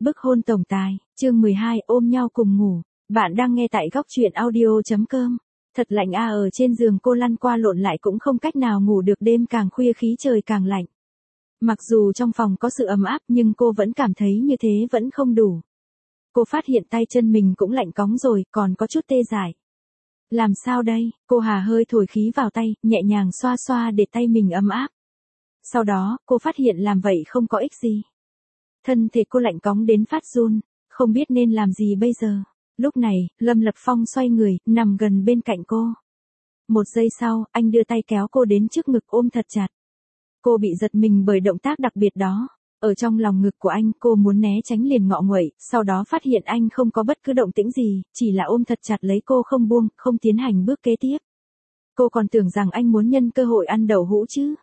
Bức hôn tổng tài, chương 12 ôm nhau cùng ngủ. Bạn đang nghe tại góc truyện audio.com. Thật lạnh à, ở trên giường cô lăn qua lộn lại cũng không cách nào ngủ được, đêm càng khuya khí trời càng lạnh. Mặc dù trong phòng có sự ấm áp nhưng cô vẫn cảm thấy như thế vẫn không đủ. Cô phát hiện tay chân mình cũng lạnh cóng rồi, còn có chút tê dại. Làm sao đây? Cô hà hơi thổi khí vào tay, nhẹ nhàng xoa xoa để tay mình ấm áp. Sau đó, cô phát hiện làm vậy không có ích gì. Thân thể cô lạnh cóng đến phát run, không biết nên làm gì bây giờ. Lúc này, Lâm Lập Phong xoay người, nằm gần bên cạnh cô. Một giây sau, anh đưa tay kéo cô đến trước ngực ôm thật chặt. Cô bị giật mình bởi động tác đặc biệt đó. Ở trong lòng ngực của anh, cô muốn né tránh liền ngọ nguậy, sau đó phát hiện anh không có bất cứ động tĩnh gì, chỉ là ôm thật chặt lấy cô không buông, không tiến hành bước kế tiếp. Cô còn tưởng rằng anh muốn nhân cơ hội ăn đậu hũ chứ.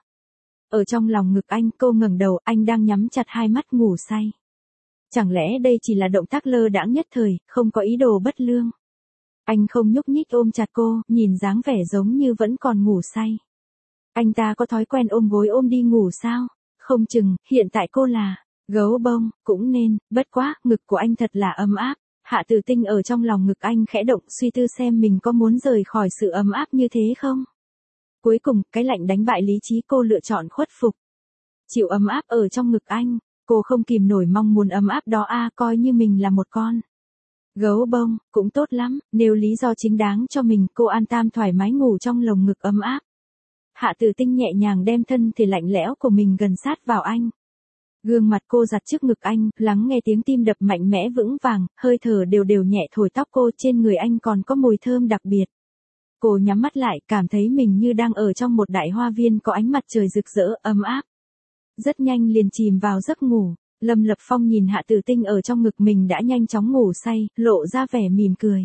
Ở trong lòng ngực anh, cô ngẩng đầu, anh đang nhắm chặt hai mắt ngủ say. Chẳng lẽ đây chỉ là động tác lơ đãng nhất thời, không có ý đồ bất lương. Anh không nhúc nhích ôm chặt cô, nhìn dáng vẻ giống như vẫn còn ngủ say. Anh ta có thói quen ôm gối ôm đi ngủ sao? Không chừng, hiện tại cô là gấu bông, cũng nên, bất quá, ngực của anh thật là ấm áp. Hạ Tử Tinh ở trong lòng ngực anh khẽ động, suy tư xem mình có muốn rời khỏi sự ấm áp như thế không? Cuối cùng, cái lạnh đánh bại lý trí, cô lựa chọn khuất phục. Chịu ấm áp ở trong ngực anh, cô không kìm nổi mong muốn ấm áp đó coi như mình là một con gấu bông, cũng tốt lắm, nếu lý do chính đáng cho mình, cô an tâm thoải mái ngủ trong lồng ngực ấm áp. Hạ Tử Tinh nhẹ nhàng đem thân thể lạnh lẽo của mình gần sát vào anh. Gương mặt cô giặt trước ngực anh, lắng nghe tiếng tim đập mạnh mẽ vững vàng, hơi thở đều đều nhẹ thổi tóc cô, trên người anh còn có mùi thơm đặc biệt. Cô nhắm mắt lại, cảm thấy mình như đang ở trong một đại hoa viên có ánh mặt trời rực rỡ, ấm áp. Rất nhanh liền chìm vào giấc ngủ. Lâm Lập Phong nhìn Hạ Tử Tinh ở trong ngực mình đã nhanh chóng ngủ say, lộ ra vẻ mỉm cười.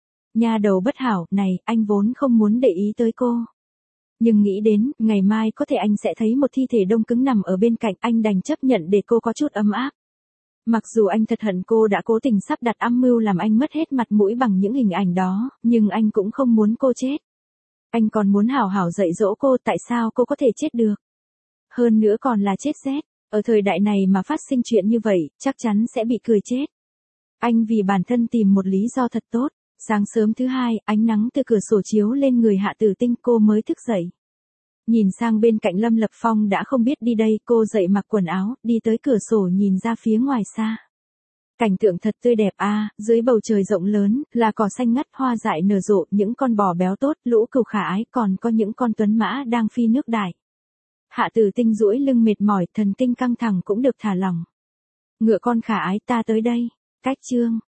Nha đầu bất hảo, này, anh vốn không muốn để ý tới cô. Nhưng nghĩ đến, ngày mai có thể anh sẽ thấy một thi thể đông cứng nằm ở bên cạnh, anh đành chấp nhận để cô có chút ấm áp. Mặc dù anh thật hận cô đã cố tình sắp đặt âm mưu làm anh mất hết mặt mũi bằng những hình ảnh đó, nhưng anh cũng không muốn cô chết. Anh còn muốn hảo hảo dạy dỗ cô, tại sao cô có thể chết được. Hơn nữa còn là chết rét, ở thời đại này mà phát sinh chuyện như vậy, chắc chắn sẽ bị cười chết. Anh vì bản thân tìm một lý do thật tốt. Sáng sớm thứ hai, ánh nắng từ cửa sổ chiếu lên người Hạ Tử Tinh, cô mới thức dậy. Nhìn sang bên cạnh Lâm Lập Phong đã không biết đi đây, cô dậy mặc quần áo, đi tới cửa sổ nhìn ra phía ngoài xa. Cảnh tượng thật tươi đẹp dưới bầu trời rộng lớn, là cỏ xanh ngắt, hoa dại nở rộ, những con bò béo tốt, lũ cừu khả ái, còn có những con tuấn mã đang phi nước đại. Hạ Tử Tinh duỗi lưng mệt mỏi, thần kinh căng thẳng cũng được thả lỏng. Ngựa con khả ái, ta tới đây. Cách chương.